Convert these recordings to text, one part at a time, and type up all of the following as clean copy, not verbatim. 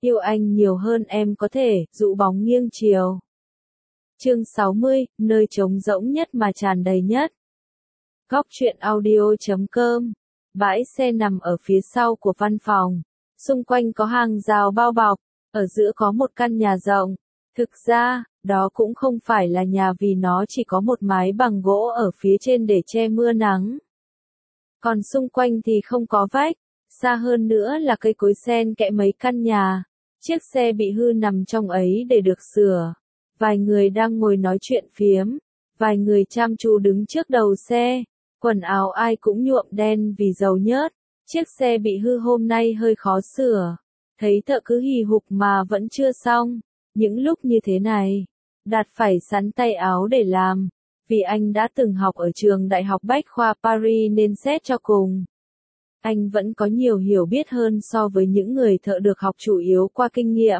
Yêu anh nhiều hơn em có thể, dụ bóng nghiêng chiều. Chương 60, nơi trống rỗng nhất mà tràn đầy nhất. Góc truyện audio.com. Bãi xe nằm ở phía sau của văn phòng. Xung quanh có hàng rào bao bọc, ở giữa có một căn nhà rộng. Thực ra, đó cũng không phải là nhà vì nó chỉ có một mái bằng gỗ ở phía trên để che mưa nắng. Còn xung quanh thì không có vách, xa hơn nữa là cây cối xen kẽ mấy căn nhà. Chiếc xe bị hư nằm trong ấy để được sửa. Vài người đang ngồi nói chuyện phiếm, vài người chăm chú đứng trước đầu xe, quần áo ai cũng nhuộm đen vì dầu nhớt. Chiếc xe bị hư hôm nay hơi khó sửa, thấy thợ cứ hì hục mà vẫn chưa xong. Những lúc như thế này, Đạt phải sắn tay áo để làm, vì anh đã từng học ở trường Đại học Bách khoa Paris nên xét cho cùng. Anh vẫn có nhiều hiểu biết hơn so với những người thợ được học chủ yếu qua kinh nghiệm.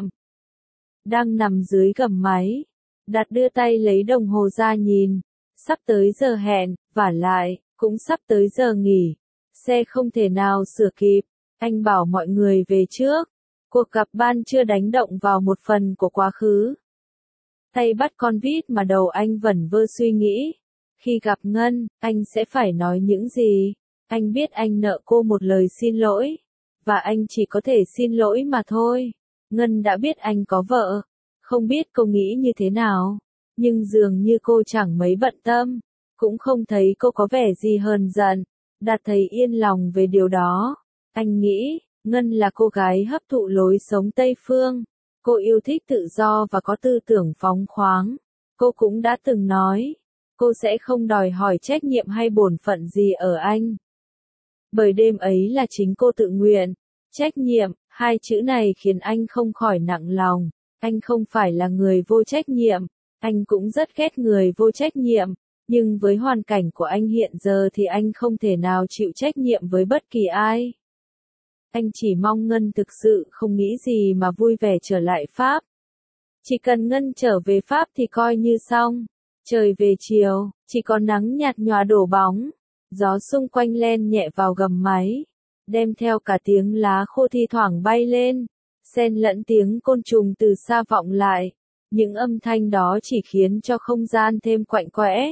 Đang nằm dưới gầm máy, Đạt đưa tay lấy đồng hồ ra nhìn, sắp tới giờ hẹn, vả lại, cũng sắp tới giờ nghỉ, xe không thể nào sửa kịp, anh bảo mọi người về trước, cuộc gặp ban chưa đánh động vào một phần của quá khứ. Tay bắt con vít mà đầu anh vẩn vơ suy nghĩ, khi gặp Ngân, anh sẽ phải nói những gì, anh biết anh nợ cô một lời xin lỗi, và anh chỉ có thể xin lỗi mà thôi. Ngân đã biết anh có vợ, không biết cô nghĩ như thế nào, nhưng dường như cô chẳng mấy bận tâm, cũng không thấy cô có vẻ gì hờn giận. Đạt thấy yên lòng về điều đó. Anh nghĩ, Ngân là cô gái hấp thụ lối sống Tây Phương, cô yêu thích tự do và có tư tưởng phóng khoáng. Cô cũng đã từng nói, cô sẽ không đòi hỏi trách nhiệm hay bổn phận gì ở anh. Bởi đêm ấy là chính cô tự nguyện. Trách nhiệm, hai chữ này khiến anh không khỏi nặng lòng. Anh không phải là người vô trách nhiệm, anh cũng rất ghét người vô trách nhiệm, nhưng với hoàn cảnh của anh hiện giờ thì anh không thể nào chịu trách nhiệm với bất kỳ ai. Anh chỉ mong Ngân thực sự không nghĩ gì mà vui vẻ trở lại Pháp. Chỉ cần Ngân trở về Pháp thì coi như xong. Trời về chiều, chỉ có nắng nhạt nhòa đổ bóng, gió xung quanh len nhẹ vào gầm máy, đem theo cả tiếng lá khô thi thoảng bay lên, xen lẫn tiếng côn trùng từ xa vọng lại. Những âm thanh đó chỉ khiến cho không gian thêm quạnh quẽ.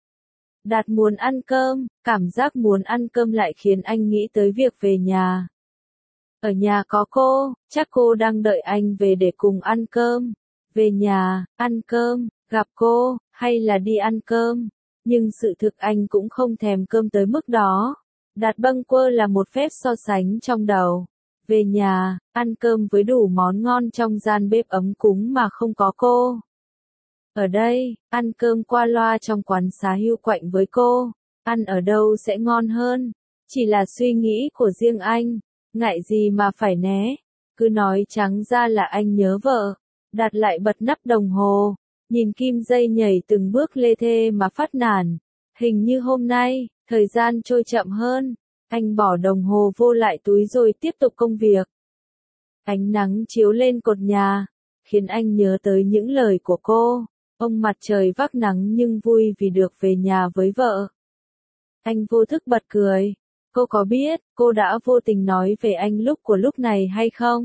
Đạt muốn ăn cơm, cảm giác muốn ăn cơm lại khiến anh nghĩ tới việc về nhà. Ở nhà có cô, chắc cô đang đợi anh về để cùng ăn cơm. Về nhà, ăn cơm, gặp cô, hay là đi ăn cơm. Nhưng sự thực anh cũng không thèm cơm tới mức đó. Đạt bâng quơ là một phép so sánh trong đầu. Về nhà, ăn cơm với đủ món ngon trong gian bếp ấm cúng mà không có cô. Ở đây, ăn cơm qua loa trong quán xá hưu quạnh với cô, ăn ở đâu sẽ ngon hơn? Chỉ là suy nghĩ của riêng anh, ngại gì mà phải né, cứ nói trắng ra là anh nhớ vợ. Đạt lại bật nắp đồng hồ, nhìn kim dây nhảy từng bước lê thê mà phát nản. Hình như hôm nay, thời gian trôi chậm hơn, anh bỏ đồng hồ vô lại túi rồi tiếp tục công việc. Ánh nắng chiếu lên cột nhà, khiến anh nhớ tới những lời của cô. Ông mặt trời vác nắng nhưng vui vì được về nhà với vợ. Anh vô thức bật cười. Cô có biết, cô đã vô tình nói về anh lúc này hay không?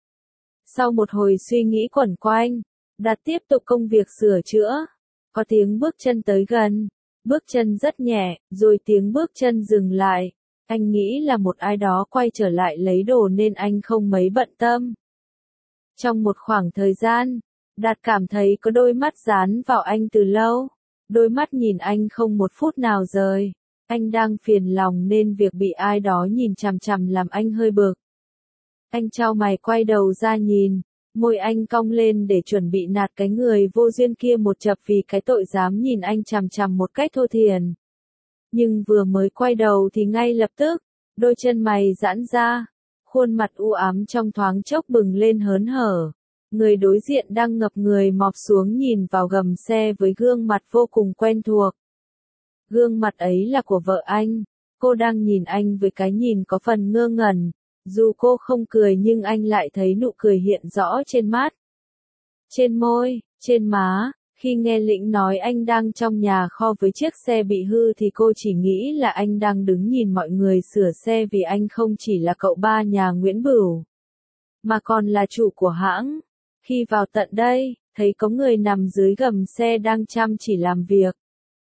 Sau một hồi suy nghĩ quẩn quanh, Đạt tiếp tục công việc sửa chữa. Có tiếng bước chân tới gần, bước chân rất nhẹ, rồi tiếng bước chân dừng lại. Anh nghĩ là một ai đó quay trở lại lấy đồ nên anh không mấy bận tâm. Trong một khoảng thời gian, Đạt cảm thấy có đôi mắt dán vào anh từ lâu. Đôi mắt nhìn anh không một phút nào rời. Anh đang phiền lòng nên việc bị ai đó nhìn chằm chằm làm anh hơi bực. Anh chau mày quay đầu ra nhìn, môi anh cong lên để chuẩn bị nạt cái người vô duyên kia một chập vì cái tội dám nhìn anh chằm chằm một cách thô thiển. Nhưng vừa mới quay đầu thì ngay lập tức, đôi chân mày giãn ra, khuôn mặt u ám trong thoáng chốc bừng lên hớn hở. Người đối diện đang ngập người mọp xuống nhìn vào gầm xe với gương mặt vô cùng quen thuộc. Gương mặt ấy là của vợ anh, cô đang nhìn anh với cái nhìn có phần ngơ ngẩn, dù cô không cười nhưng anh lại thấy nụ cười hiện rõ trên mắt. Trên môi, trên má, khi nghe Lĩnh nói anh đang trong nhà kho với chiếc xe bị hư thì cô chỉ nghĩ là anh đang đứng nhìn mọi người sửa xe vì anh không chỉ là cậu ba nhà Nguyễn Bửu, mà còn là chủ của hãng. Khi vào tận đây, thấy có người nằm dưới gầm xe đang chăm chỉ làm việc.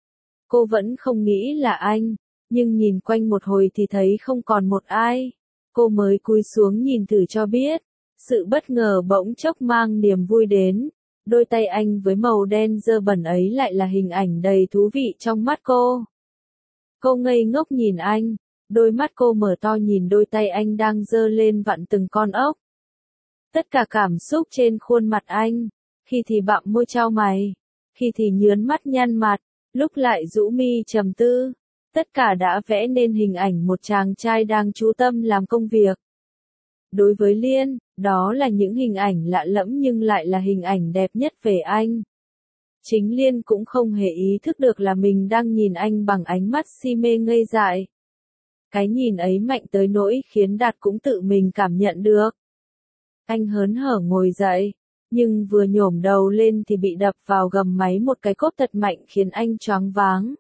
Cô vẫn không nghĩ là anh, nhưng nhìn quanh một hồi thì thấy không còn một ai. Cô mới cúi xuống nhìn thử cho biết. Sự bất ngờ bỗng chốc mang niềm vui đến. Đôi tay anh với màu đen dơ bẩn ấy lại là hình ảnh đầy thú vị trong mắt cô. Cô ngây ngốc nhìn anh, đôi mắt cô mở to nhìn đôi tay anh đang giơ lên vặn từng con ốc. Tất cả cảm xúc trên khuôn mặt anh, khi thì bặm môi chau mày, khi thì nhướn mắt nhăn mặt, lúc lại rũ mi trầm tư. Tất cả đã vẽ nên hình ảnh một chàng trai đang chú tâm làm công việc. Đối với Liên, đó là những hình ảnh lạ lẫm nhưng lại là hình ảnh đẹp nhất về anh. Chính Liên cũng không hề ý thức được là mình đang nhìn anh bằng ánh mắt si mê ngây dại. Cái nhìn ấy mạnh tới nỗi khiến Đạt cũng tự mình cảm nhận được. Anh hớn hở ngồi dậy, nhưng vừa nhổm đầu lên thì bị đập vào gầm máy một cái cốt thật mạnh khiến anh choáng váng.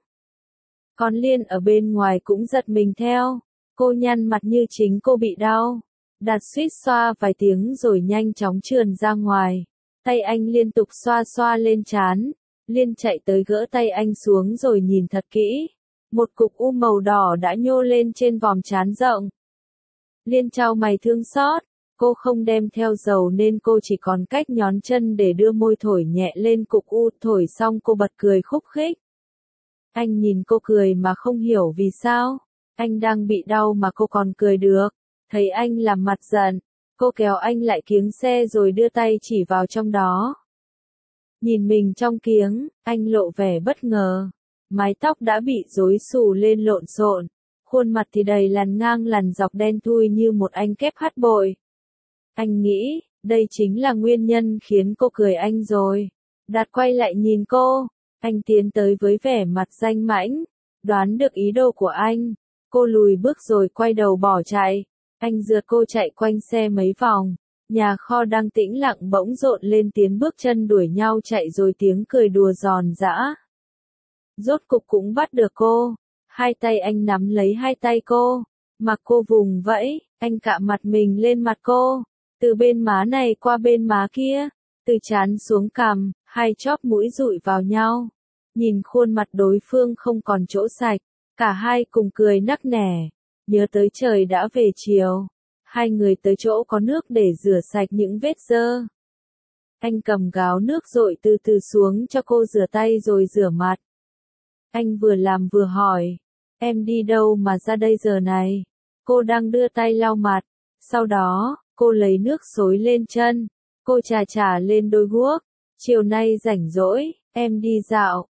Còn Liên ở bên ngoài cũng giật mình theo, cô nhăn mặt như chính cô bị đau. Đạt suýt xoa vài tiếng rồi nhanh chóng trườn ra ngoài. Tay anh liên tục xoa xoa lên trán. Liên chạy tới gỡ tay anh xuống rồi nhìn thật kỹ. Một cục u màu đỏ đã nhô lên trên vòm trán rộng. Liên chau mày thương xót. Cô không đem theo dầu nên cô chỉ còn cách nhón chân để đưa môi thổi nhẹ lên cục u. Thổi xong cô bật cười khúc khích. Anh nhìn cô cười mà không hiểu vì sao. Anh đang bị đau mà cô còn cười được. Thấy anh làm mặt giận, cô kéo anh lại kiếng xe rồi đưa tay chỉ vào trong đó. Nhìn mình trong kiếng, anh lộ vẻ bất ngờ. Mái tóc đã bị rối xù lên lộn xộn, khuôn mặt thì đầy lằn ngang lằn dọc đen thui như một anh kép hắt bội. Anh nghĩ, đây chính là nguyên nhân khiến cô cười anh rồi. Đạt quay lại nhìn cô, anh tiến tới với vẻ mặt danh mãnh, đoán được ý đồ của anh. Cô lùi bước rồi quay đầu bỏ chạy. Anh rượt cô chạy quanh xe mấy vòng, nhà kho đang tĩnh lặng bỗng rộn lên tiếng bước chân đuổi nhau chạy rồi tiếng cười đùa giòn giã. Rốt cục cũng bắt được cô, hai tay anh nắm lấy hai tay cô, mặc cô vùng vẫy, anh cạ mặt mình lên mặt cô, từ bên má này qua bên má kia, từ trán xuống cằm, hai chóp mũi dụi vào nhau. Nhìn khuôn mặt đối phương không còn chỗ sạch, cả hai cùng cười nắc nẻ. Nhớ tới trời đã về chiều, hai người tới chỗ có nước để rửa sạch những vết dơ. Anh cầm gáo nước dội từ từ xuống cho cô rửa tay rồi rửa mặt. Anh vừa làm vừa hỏi, em đi đâu mà ra đây giờ này? Cô đang đưa tay lau mặt, sau đó, cô lấy nước xối lên chân, cô chà chà lên đôi guốc. Chiều nay rảnh rỗi, em đi dạo,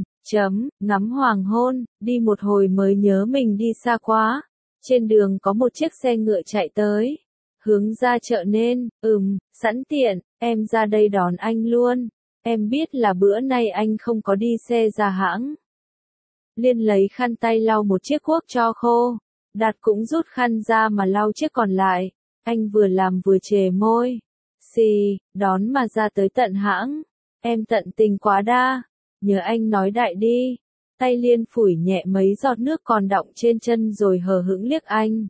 ngắm hoàng hôn, đi một hồi mới nhớ mình đi xa quá. Trên đường có một chiếc xe ngựa chạy tới, hướng ra chợ nên, sẵn tiện, em ra đây đón anh luôn, em biết là bữa nay anh không có đi xe ra hãng. Liên lấy khăn tay lau một chiếc cuốc cho khô, Đạt cũng rút khăn ra mà lau chiếc còn lại, anh vừa làm vừa chề môi, xì, đón mà ra tới tận hãng, em tận tình quá đa, nhớ anh nói đại đi. Tay Liên phủi nhẹ mấy giọt nước còn đọng trên chân rồi hờ hững liếc anh.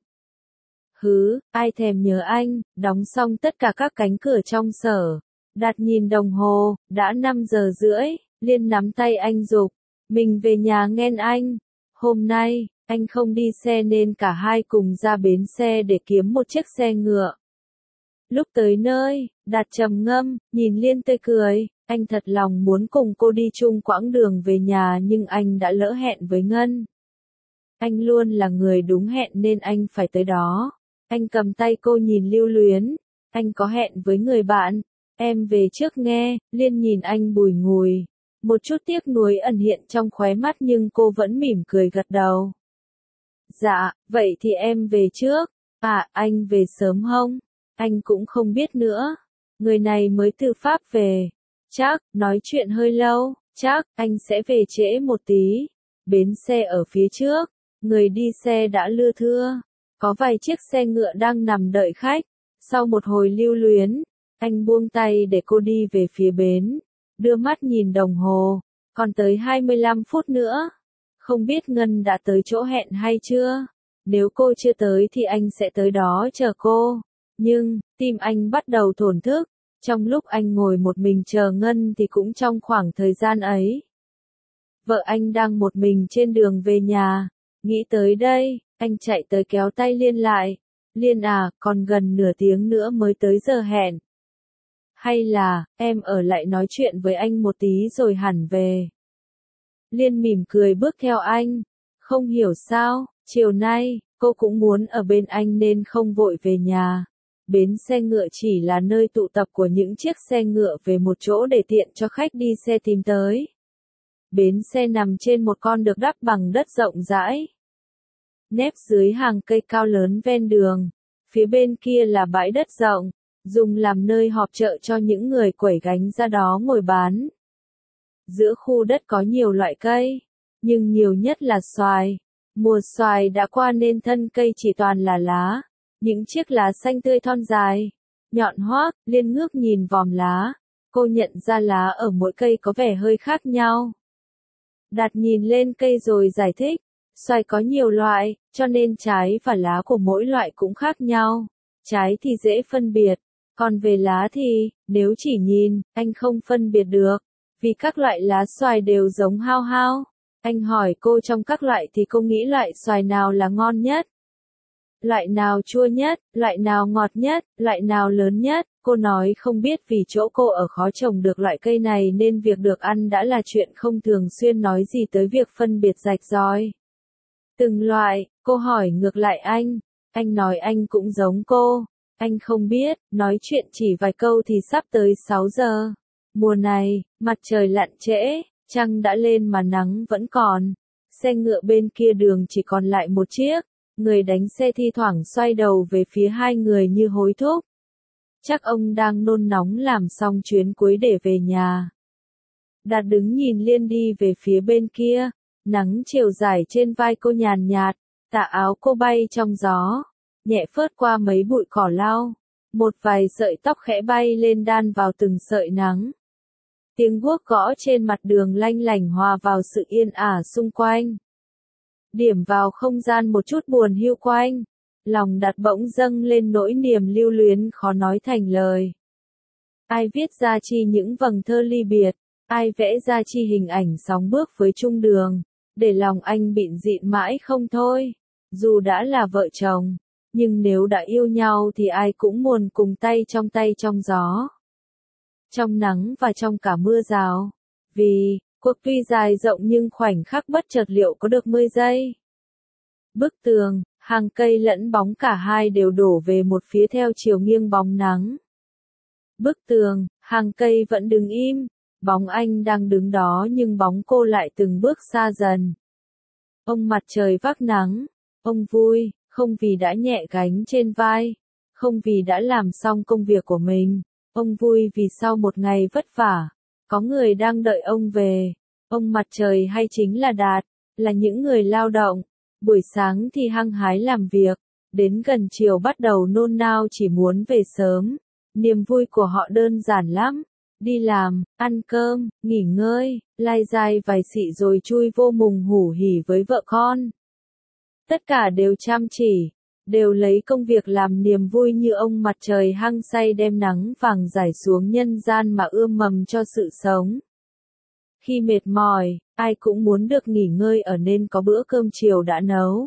Hứ, ai thèm nhớ anh, đóng xong tất cả các cánh cửa trong sở. Đạt nhìn đồng hồ, đã 5 giờ rưỡi, Liên nắm tay anh giục. Mình về nhà nghen anh. Hôm nay, anh không đi xe nên cả hai cùng ra bến xe để kiếm một chiếc xe ngựa. Lúc tới nơi, Đạt trầm ngâm, nhìn Liên tươi cười. Anh thật lòng muốn cùng cô đi chung quãng đường về nhà nhưng anh đã lỡ hẹn với Ngân. Anh luôn là người đúng hẹn nên anh phải tới đó. Anh cầm tay cô nhìn lưu luyến. Anh có hẹn với người bạn. Em về trước nghe. Liên nhìn anh bùi ngùi. Một chút tiếc nuối ẩn hiện trong khóe mắt nhưng cô vẫn mỉm cười gật đầu. Dạ, vậy thì em về trước. À, anh về sớm không? Anh cũng không biết nữa. Người này mới từ Pháp về. Chắc, nói chuyện hơi lâu, chắc, anh sẽ về trễ một tí. Bến xe ở phía trước, người đi xe đã lưa thưa. Có vài chiếc xe ngựa đang nằm đợi khách. Sau một hồi lưu luyến, anh buông tay để cô đi về phía bến. Đưa mắt nhìn đồng hồ, còn tới 25 phút nữa. Không biết Ngân đã tới chỗ hẹn hay chưa? Nếu cô chưa tới thì anh sẽ tới đó chờ cô. Nhưng, tim anh bắt đầu thổn thức, trong lúc anh ngồi một mình chờ Ngân thì cũng trong khoảng thời gian ấy. Vợ anh đang một mình trên đường về nhà, nghĩ tới đây, anh chạy tới kéo tay Liên lại. Liên à, còn gần nửa tiếng nữa mới tới giờ hẹn. Hay là, em ở lại nói chuyện với anh một tí rồi hẳn về. Liên mỉm cười bước theo anh. Không hiểu sao, chiều nay, cô cũng muốn ở bên anh nên không vội về nhà. Bến xe ngựa chỉ là nơi tụ tập của những chiếc xe ngựa về một chỗ để tiện cho khách đi xe tìm tới. Bến xe nằm trên một con được đắp bằng đất rộng rãi. Nép dưới hàng cây cao lớn ven đường. Phía bên kia là bãi đất rộng, dùng làm nơi họp chợ cho những người quẩy gánh ra đó ngồi bán. Giữa khu đất có nhiều loại cây, nhưng nhiều nhất là xoài. Mùa xoài đã qua nên thân cây chỉ toàn là lá. Những chiếc lá xanh tươi thon dài, nhọn hoác. Liên ngước nhìn vòm lá. Cô nhận ra lá ở mỗi cây có vẻ hơi khác nhau. Đạt nhìn lên cây rồi giải thích. Xoài có nhiều loại, cho nên trái và lá của mỗi loại cũng khác nhau. Trái thì dễ phân biệt, còn về lá thì, nếu chỉ nhìn, anh không phân biệt được. Vì các loại lá xoài đều giống hao hao. Anh hỏi cô trong các loại thì cô nghĩ loại xoài nào là ngon nhất? Loại nào chua nhất, loại nào ngọt nhất, loại nào lớn nhất? Cô nói không biết vì chỗ cô ở khó trồng được loại cây này nên việc được ăn đã là chuyện không thường xuyên nói gì tới việc phân biệt rạch ròi. Từng loại, cô hỏi ngược lại anh nói anh cũng giống cô. Anh không biết, nói chuyện chỉ vài câu thì sắp tới 6 giờ. Mùa này, mặt trời lặn trễ, trăng đã lên mà nắng vẫn còn. Xe ngựa bên kia đường chỉ còn lại một chiếc. Người đánh xe thi thoảng xoay đầu về phía hai người như hối thúc. Chắc ông đang nôn nóng làm xong chuyến cuối để về nhà. Đạt đứng nhìn Liên đi về phía bên kia. Nắng chiều rải trên vai cô nhàn nhạt, tà áo cô bay trong gió, nhẹ phớt qua mấy bụi cỏ lau, một vài sợi tóc khẽ bay lên đan vào từng sợi nắng. Tiếng guốc gõ trên mặt đường lanh lảnh hòa vào sự yên ả xung quanh. Điểm vào không gian một chút buồn hiu quanh, lòng Đạt bỗng dâng lên nỗi niềm lưu luyến khó nói thành lời. Ai viết ra chi những vầng thơ ly biệt, ai vẽ ra chi hình ảnh sóng bước với chung đường. Để lòng anh bịn dịn mãi không thôi. Dù đã là vợ chồng, nhưng nếu đã yêu nhau thì ai cũng muốn cùng tay trong gió. Trong nắng và trong cả mưa rào. Vì, cuộc tuy dài rộng nhưng khoảnh khắc bất chợt liệu có được 10 giây. Bức tường, hàng cây lẫn bóng cả hai đều đổ về một phía theo chiều nghiêng bóng nắng. Bức tường, hàng cây vẫn đứng im. Bóng anh đang đứng đó nhưng bóng cô lại từng bước xa dần. Ông mặt trời vác nắng, ông vui, không vì đã nhẹ gánh trên vai, không vì đã làm xong công việc của mình, ông vui vì sau một ngày vất vả, có người đang đợi ông về. Ông mặt trời hay chính là Đạt, là những người lao động, buổi sáng thì hăng hái làm việc, đến gần chiều bắt đầu nôn nao chỉ muốn về sớm. Niềm vui của họ đơn giản lắm. Đi làm, ăn cơm, nghỉ ngơi, lai dai vài xị rồi chui vô mùng hủ hỉ với vợ con. Tất cả đều chăm chỉ, đều lấy công việc làm niềm vui như ông mặt trời hăng say đem nắng vàng rải xuống nhân gian mà ươm mầm cho sự sống. Khi mệt mỏi, ai cũng muốn được nghỉ ngơi ở nên có bữa cơm chiều đã nấu.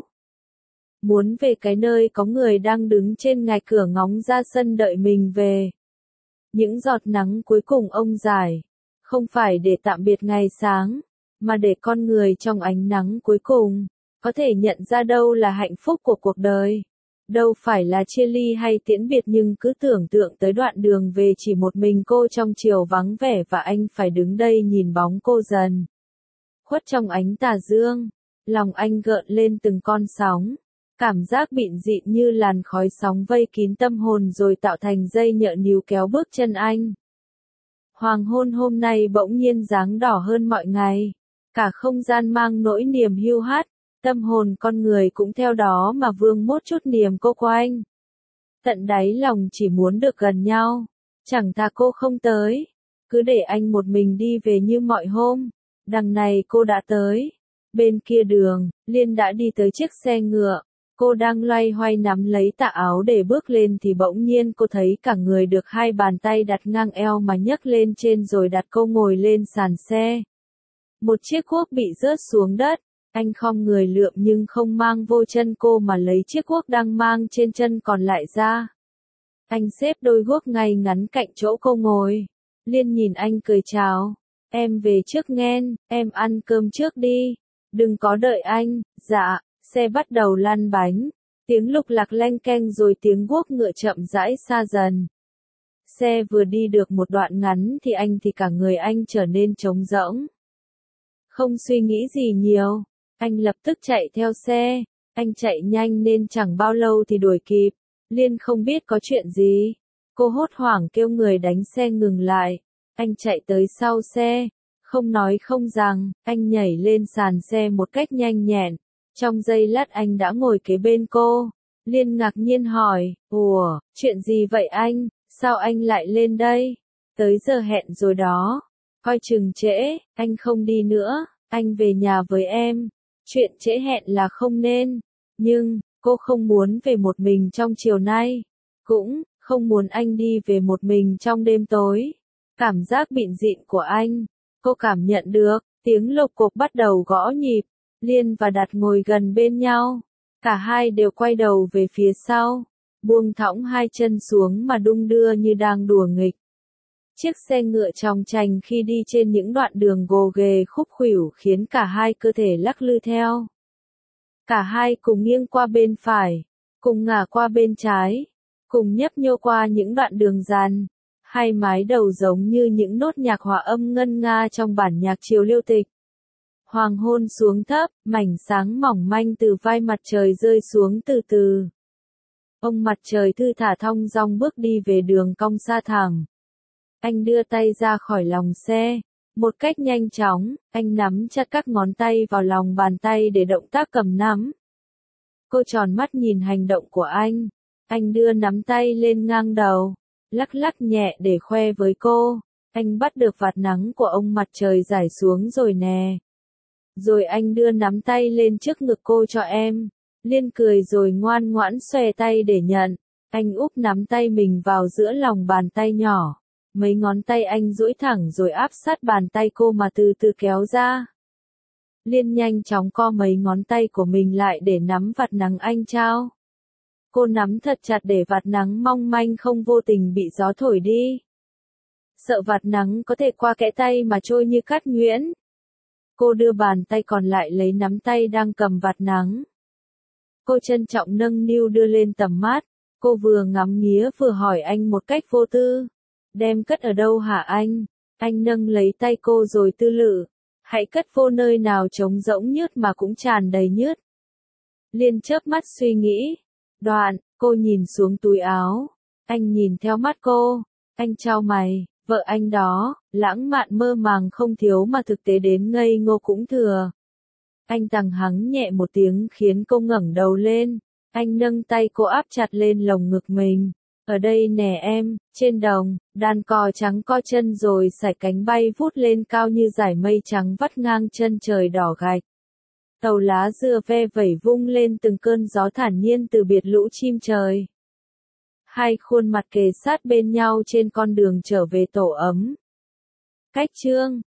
Muốn về cái nơi có người đang đứng trên ngạch cửa ngóng ra sân đợi mình về. Những giọt nắng cuối cùng ông rải, không phải để tạm biệt ngày sáng, mà để con người trong ánh nắng cuối cùng, có thể nhận ra đâu là hạnh phúc của cuộc đời. Đâu phải là chia ly hay tiễn biệt nhưng cứ tưởng tượng tới đoạn đường về chỉ một mình cô trong chiều vắng vẻ và anh phải đứng đây nhìn bóng cô dần khuất trong ánh tà dương. Lòng anh gợn lên từng con sóng. Cảm giác bịn dịn như làn khói sóng vây kín tâm hồn rồi tạo thành dây nhợ níu kéo bước chân anh. Hoàng hôn hôm nay bỗng nhiên dáng đỏ hơn mọi ngày. Cả không gian mang nỗi niềm hiu hắt, tâm hồn con người cũng theo đó mà vương mốt chút niềm cô quanh. Tận đáy lòng chỉ muốn được gần nhau, chẳng thà cô không tới, cứ để anh một mình đi về như mọi hôm. Đằng này cô đã tới, bên kia đường, Liên đã đi tới chiếc xe ngựa. Cô đang loay hoay nắm lấy tà áo để bước lên thì bỗng nhiên cô thấy cả người được hai bàn tay đặt ngang eo mà nhấc lên trên rồi đặt cô ngồi lên sàn xe. Một chiếc cuốc bị rớt xuống đất, anh khom người lượm nhưng không mang vô chân cô mà lấy chiếc cuốc đang mang trên chân còn lại ra. Anh xếp đôi guốc ngay ngắn cạnh chỗ cô ngồi. Liên nhìn anh cười chào. Em về trước nghen, em ăn cơm trước đi. Đừng có đợi anh, dạ. Xe bắt đầu lăn bánh. Tiếng lục lạc leng keng rồi tiếng guốc ngựa chậm rãi xa dần. Xe vừa đi được một đoạn ngắn thì cả người anh trở nên trống rỗng. Không suy nghĩ gì nhiều, anh lập tức chạy theo xe. Anh chạy nhanh nên chẳng bao lâu thì đuổi kịp. Liên không biết có chuyện gì. Cô hốt hoảng kêu người đánh xe ngừng lại. Anh chạy tới sau xe. Không nói không rằng, anh nhảy lên sàn xe một cách nhanh nhẹn. Trong giây lát anh đã ngồi kế bên cô. Liên ngạc nhiên hỏi, ủa, chuyện gì vậy anh, sao anh lại lên đây? Tới giờ hẹn rồi đó. Coi chừng trễ, anh không đi nữa, anh về nhà với em. Chuyện trễ hẹn là không nên. Nhưng, cô không muốn về một mình trong chiều nay. Cũng, không muốn anh đi về một mình trong đêm tối. Cảm giác bịn dịn của anh, cô cảm nhận được, tiếng lộc cộc bắt đầu gõ nhịp. Liên và Đạt ngồi gần bên nhau. Cả hai đều quay đầu về phía sau. Buông thõng hai chân xuống mà đung đưa như đang đùa nghịch. Chiếc xe ngựa chòng chành khi đi trên những đoạn đường gồ ghề khúc khuỷu khiến cả hai cơ thể lắc lư theo. Cả hai cùng nghiêng qua bên phải, cùng ngả qua bên trái, cùng nhấp nhô qua những đoạn đường dàn. Hai mái đầu giống như những nốt nhạc hòa âm ngân nga trong bản nhạc triều liêu tịch. Hoàng hôn xuống thấp, mảnh sáng mỏng manh từ vai mặt trời rơi xuống từ từ. Ông mặt trời thư thả thong dong bước đi về đường cong xa thẳng. Anh đưa tay ra khỏi lòng xe. Một cách nhanh chóng, anh nắm chặt các ngón tay vào lòng bàn tay để động tác cầm nắm. Cô tròn mắt nhìn hành động của anh. Anh đưa nắm tay lên ngang đầu, lắc lắc nhẹ để khoe với cô. Anh bắt được vạt nắng của ông mặt trời rải xuống rồi nè. Rồi anh đưa nắm tay lên trước ngực cô cho em. Liên cười rồi ngoan ngoãn xòe tay để nhận. Anh úp nắm tay mình vào giữa lòng bàn tay nhỏ. Mấy ngón tay anh duỗi thẳng rồi áp sát bàn tay cô mà từ từ kéo ra. Liên nhanh chóng co mấy ngón tay của mình lại để nắm vạt nắng anh trao. Cô nắm thật chặt để vạt nắng mong manh không vô tình bị gió thổi đi. Sợ vạt nắng có thể qua kẽ tay mà trôi như cát nhuyễn. Cô đưa bàn tay còn lại lấy nắm tay đang cầm vạt nắng. Cô trân trọng nâng niu đưa lên tầm mắt. Cô vừa ngắm nghía vừa hỏi anh một cách vô tư. Đem cất ở đâu hả anh? Anh nâng lấy tay cô rồi tư lự. Hãy cất vô nơi nào trống rỗng nhớt mà cũng tràn đầy nhớt. Liên chớp mắt suy nghĩ. Đoạn, cô nhìn xuống túi áo. Anh nhìn theo mắt cô. Anh chau mày. Vợ anh đó, lãng mạn mơ màng không thiếu mà thực tế đến ngây ngô cũng thừa. Anh tằng hắng nhẹ một tiếng khiến cô ngẩng đầu lên. Anh nâng tay cô áp chặt lên lồng ngực mình. Ở đây nè em, trên đồng, đàn cò trắng co chân rồi sải cánh bay vút lên cao như dải mây trắng vắt ngang chân trời đỏ gạch. Tàu lá dừa ve vẩy vung lên từng cơn gió thản nhiên từ biệt lũ chim trời. Hai khuôn mặt kề sát bên nhau trên con đường trở về tổ ấm. Cách chương